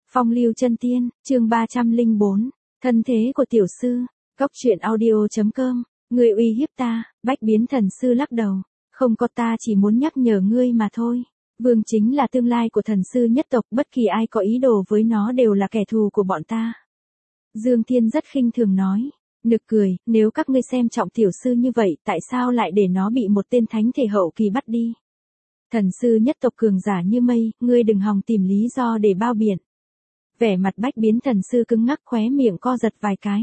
Phong lưu chân tiên, chương 304, thân thế của tiểu sư, góc truyện audio.com, ngươi uy hiếp ta, Bách Biến Thần Sư lắc đầu, không có, ta chỉ muốn nhắc nhở ngươi mà thôi. Vương chính là tương lai của thần sư nhất tộc, bất kỳ ai có ý đồ với nó đều là kẻ thù của bọn ta. Dương Thiên rất khinh thường nói, nực cười, nếu các ngươi xem trọng tiểu sư như vậy, tại sao lại để nó bị một tên thánh thể hậu kỳ bắt đi? Thần sư nhất tộc cường giả như mây, ngươi đừng hòng tìm lý do để bao biện. Vẻ mặt Bách Biến Thần Sư cứng ngắc, khóe miệng co giật vài cái.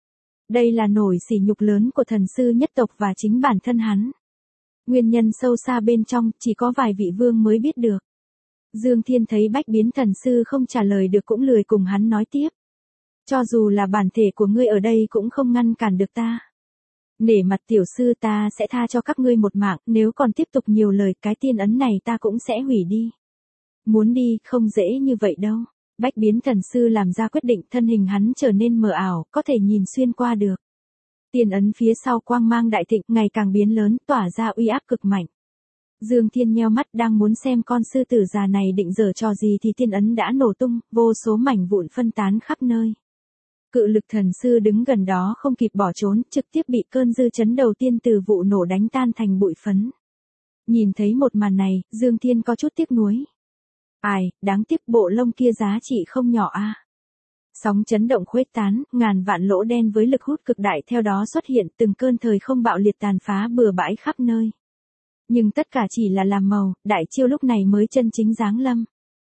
Đây là nỗi sỉ nhục lớn của thần sư nhất tộc và chính bản thân hắn. Nguyên nhân sâu xa bên trong, chỉ có vài vị vương mới biết được. Dương Thiên thấy Bách Biến Thần Sư không trả lời được cũng lười cùng hắn nói tiếp. Cho dù là bản thể của ngươi ở đây cũng không ngăn cản được ta. Nể mặt tiểu sư, ta sẽ tha cho các ngươi một mạng, nếu còn tiếp tục nhiều lời, cái tiên ấn này ta cũng sẽ hủy đi. Muốn đi, không dễ như vậy đâu. Bách Biến Thần Sư làm ra quyết định, thân hình hắn trở nên mờ ảo, có thể nhìn xuyên qua được. Tiên ấn phía sau quang mang đại thịnh, ngày càng biến lớn, tỏa ra uy áp cực mạnh. Dương Thiên nheo mắt, đang muốn xem con sư tử già này định giở trò gì thì tiên ấn đã nổ tung, vô số mảnh vụn phân tán khắp nơi. Cự lực thần sư đứng gần đó không kịp bỏ trốn, trực tiếp bị cơn dư chấn đầu tiên từ vụ nổ đánh tan thành bụi phấn. Nhìn thấy một màn này, Dương Thiên có chút tiếc nuối. Ai, đáng tiếc, bộ lông kia giá trị không nhỏ a. Sóng chấn động khuếch tán, ngàn vạn lỗ đen với lực hút cực đại theo đó xuất hiện, từng cơn thời không bạo liệt tàn phá bừa bãi khắp nơi. Nhưng tất cả chỉ là làm màu, đại chiêu lúc này mới chân chính giáng lâm.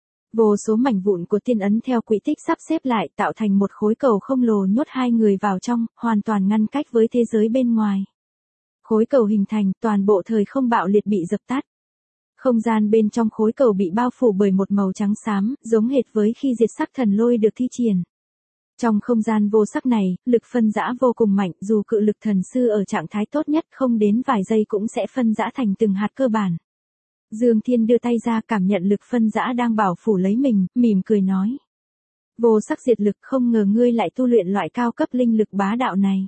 Vô số mảnh vụn của tiên ấn theo quỹ tích sắp xếp lại, tạo thành một khối cầu khổng lồ nhốt hai người vào trong, hoàn toàn ngăn cách với thế giới bên ngoài. Khối cầu hình thành, toàn bộ thời không bạo liệt bị dập tắt. Không gian bên trong khối cầu bị bao phủ bởi một màu trắng xám, giống hệt với khi diệt sắc thần lôi được thi triển. Trong không gian vô sắc này, lực phân rã vô cùng mạnh, dù cự lực thần sư ở trạng thái tốt nhất không đến vài giây cũng sẽ phân rã thành từng hạt cơ bản. Dương Thiên đưa tay ra cảm nhận lực phân rã đang bảo phủ lấy mình, mỉm cười nói. Vô sắc diệt lực, không ngờ ngươi lại tu luyện loại cao cấp linh lực bá đạo này.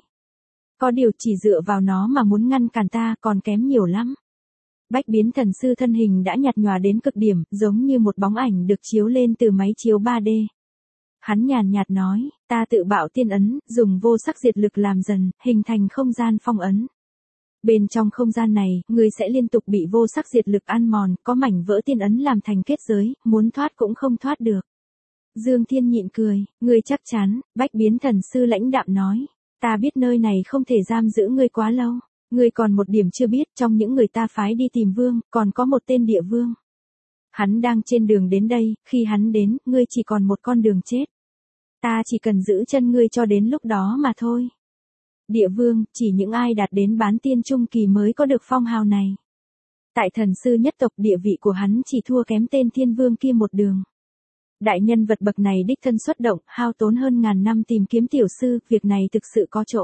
Có điều chỉ dựa vào nó mà muốn ngăn cản ta còn kém nhiều lắm. Bách Biến Thần Sư thân hình đã nhạt nhòa đến cực điểm, giống như một bóng ảnh được chiếu lên từ máy chiếu 3D. Hắn nhàn nhạt nói, ta tự bạo tiên ấn, dùng vô sắc diệt lực làm dần, hình thành không gian phong ấn. Bên trong không gian này, ngươi sẽ liên tục bị vô sắc diệt lực ăn mòn, có mảnh vỡ tiên ấn làm thành kết giới, muốn thoát cũng không thoát được. Dương Thiên nhịn cười, ngươi chắc chắn, Bách Biến Thần Sư lãnh đạm nói, ta biết nơi này không thể giam giữ ngươi quá lâu. Ngươi còn một điểm chưa biết, trong những người ta phái đi tìm vương, còn có một tên địa vương. Hắn đang trên đường đến đây, khi hắn đến, ngươi chỉ còn một con đường chết. Ta chỉ cần giữ chân ngươi cho đến lúc đó mà thôi. Địa vương, chỉ những ai đạt đến bán tiên trung kỳ mới có được phong hào này. Tại thần sư nhất tộc, địa vị của hắn chỉ thua kém tên thiên vương kia một đường. Đại nhân vật bậc này đích thân xuất động, hao tốn hơn ngàn năm tìm kiếm tiểu sư, việc này thực sự có chỗ.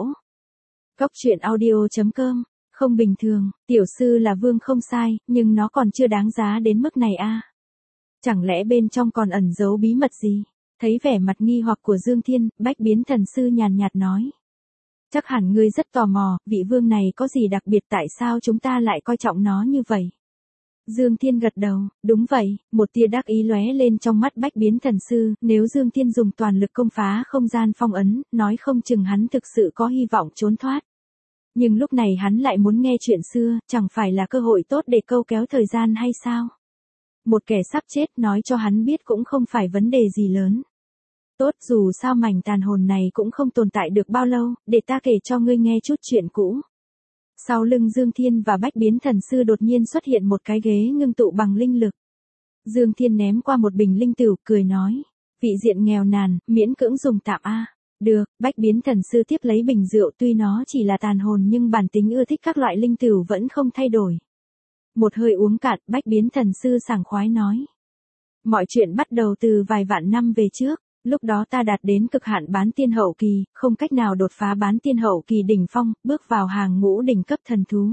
Góc truyện audio.com, không bình thường, tiểu sư là vương không sai, nhưng nó còn chưa đáng giá đến mức này a. Chẳng lẽ bên trong còn ẩn giấu bí mật gì? Thấy vẻ mặt nghi hoặc của Dương Thiên, Bách Biến Thần Sư nhàn nhạt nói. Chắc hẳn ngươi rất tò mò, vị vương này có gì đặc biệt, tại sao chúng ta lại coi trọng nó như vậy? Dương Thiên gật đầu, đúng vậy, một tia đắc ý lóe lên trong mắt Bách Biến Thần Sư, nếu Dương Thiên dùng toàn lực công phá không gian phong ấn, nói không chừng hắn thực sự có hy vọng trốn thoát. Nhưng lúc này hắn lại muốn nghe chuyện xưa, chẳng phải là cơ hội tốt để câu kéo thời gian hay sao? Một kẻ sắp chết nói cho hắn biết cũng không phải vấn đề gì lớn. Tốt, dù sao mảnh tàn hồn này cũng không tồn tại được bao lâu, để ta kể cho ngươi nghe chút chuyện cũ. Sau lưng Dương Thiên và Bách Biến Thần Sư đột nhiên xuất hiện một cái ghế ngưng tụ bằng linh lực. Dương Thiên ném qua một bình linh tửu, cười nói, vị diện nghèo nàn, miễn cưỡng dùng tạm a. Được, Bách Biến Thần Sư tiếp lấy bình rượu, tuy nó chỉ là tàn hồn nhưng bản tính ưa thích các loại linh tửu vẫn không thay đổi. Một hơi uống cạn, Bách Biến Thần Sư sảng khoái nói. Mọi chuyện bắt đầu từ vài vạn năm về trước, lúc đó ta đạt đến cực hạn bán tiên hậu kỳ, không cách nào đột phá bán tiên hậu kỳ đỉnh phong, bước vào hàng ngũ đỉnh cấp thần thú.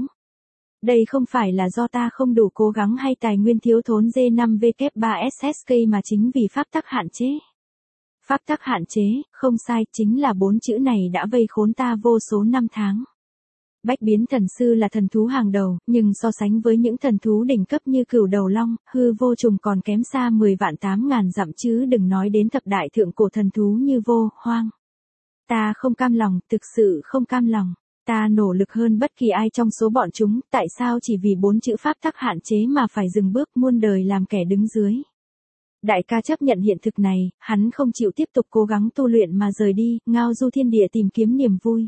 Đây không phải là do ta không đủ cố gắng hay tài nguyên thiếu thốn G5W3SSK mà chính vì pháp tắc hạn chế. Pháp tắc hạn chế, không sai, chính là 4 chữ này đã vây khốn ta vô số năm tháng. Bách biến thần sư là thần thú hàng đầu, nhưng so sánh với những thần thú đỉnh cấp như cửu đầu long, hư vô trùng còn kém xa 10 vạn 8.000 dặm chứ đừng nói đến thập đại thượng cổ thần thú như vô, hoang. Ta không cam lòng, thực sự không cam lòng. Ta nỗ lực hơn bất kỳ ai trong số bọn chúng, tại sao chỉ vì 4 chữ pháp tắc hạn chế mà phải dừng bước muôn đời làm kẻ đứng dưới. Đại ca chấp nhận hiện thực này, hắn không chịu tiếp tục cố gắng tu luyện mà rời đi, ngao du thiên địa tìm kiếm niềm vui.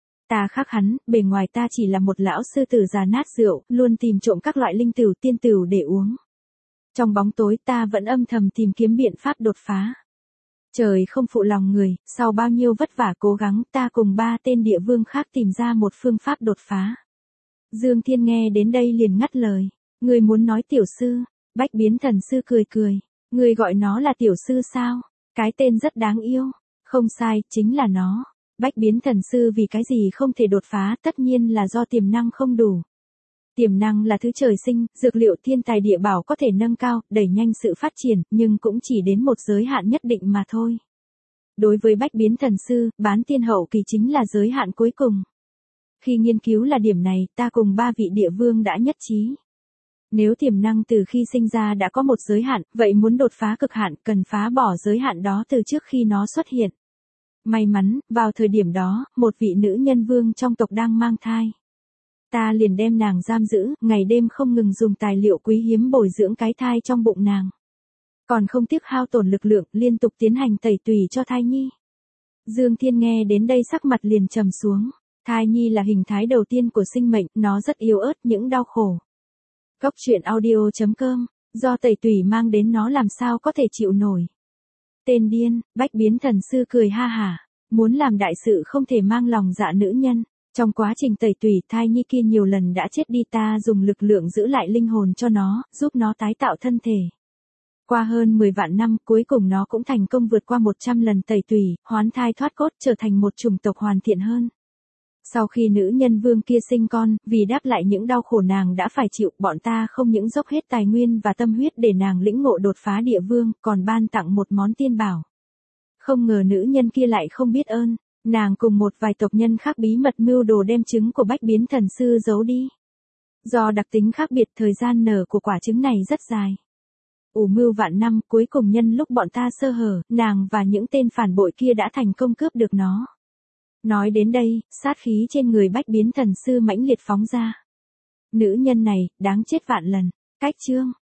Ta khác hắn, bề ngoài ta chỉ là một lão sư tử già nát rượu, luôn tìm trộm các loại linh tửu tiên tửu để uống. Trong bóng tối ta vẫn âm thầm tìm kiếm biện pháp đột phá. Trời không phụ lòng người, sau bao nhiêu vất vả cố gắng ta cùng 3 tên địa vương khác tìm ra một phương pháp đột phá. Dương Thiên nghe đến đây liền ngắt lời. Người muốn nói tiểu sư, Bách biến thần sư cười cười. Người gọi nó là tiểu sư sao? Cái tên rất đáng yêu. Không sai, chính là nó. Bách biến thần sư vì cái gì không thể đột phá tất nhiên là do tiềm năng không đủ. Tiềm năng là thứ trời sinh, dược liệu thiên tài địa bảo có thể nâng cao, đẩy nhanh sự phát triển, nhưng cũng chỉ đến một giới hạn nhất định mà thôi. Đối với bách biến thần sư, bán tiên hậu kỳ chính là giới hạn cuối cùng. Khi nghiên cứu là điểm này, ta cùng 3 vị địa vương đã nhất trí. Nếu tiềm năng từ khi sinh ra đã có một giới hạn, vậy muốn đột phá cực hạn cần phá bỏ giới hạn đó từ trước khi nó xuất hiện. May mắn, vào thời điểm đó, một vị nữ nhân vương trong tộc đang mang thai. Ta liền đem nàng giam giữ, ngày đêm không ngừng dùng tài liệu quý hiếm bồi dưỡng cái thai trong bụng nàng. Còn không tiếc hao tổn lực lượng, liên tục tiến hành tẩy tùy cho thai nhi. Dương Thiên nghe đến đây sắc mặt liền trầm xuống. Thai nhi là hình thái đầu tiên của sinh mệnh, nó rất yếu ớt những đau khổ. Góc truyện audio.com, do tẩy tùy mang đến nó làm sao có thể chịu nổi. Tên điên, bách biến thần sư cười ha hả. Muốn làm đại sự không thể mang lòng dạ nữ nhân. Trong quá trình tẩy tùy thai nhi kia nhiều lần đã chết đi ta dùng lực lượng giữ lại linh hồn cho nó, giúp nó tái tạo thân thể. Qua hơn 10 vạn năm cuối cùng nó cũng thành công vượt qua 100 lần tẩy tùy, hoán thai thoát cốt trở thành một chủng tộc hoàn thiện hơn. Sau khi nữ nhân vương kia sinh con, vì đáp lại những đau khổ nàng đã phải chịu, bọn ta không những dốc hết tài nguyên và tâm huyết để nàng lĩnh ngộ đột phá địa vương, còn ban tặng một món tiên bảo. Không ngờ nữ nhân kia lại không biết ơn, nàng cùng một vài tộc nhân khác bí mật mưu đồ đem trứng của bách biến thần sư giấu đi. Do đặc tính khác biệt thời gian nở của quả trứng này rất dài. Ủ mưu vạn năm cuối cùng nhân lúc bọn ta sơ hở, nàng và những tên phản bội kia đã thành công cướp được nó. Nói đến đây, sát khí trên người bách biến thần sư mãnh liệt phóng ra. Nữ nhân này, đáng chết vạn lần. Cách chương.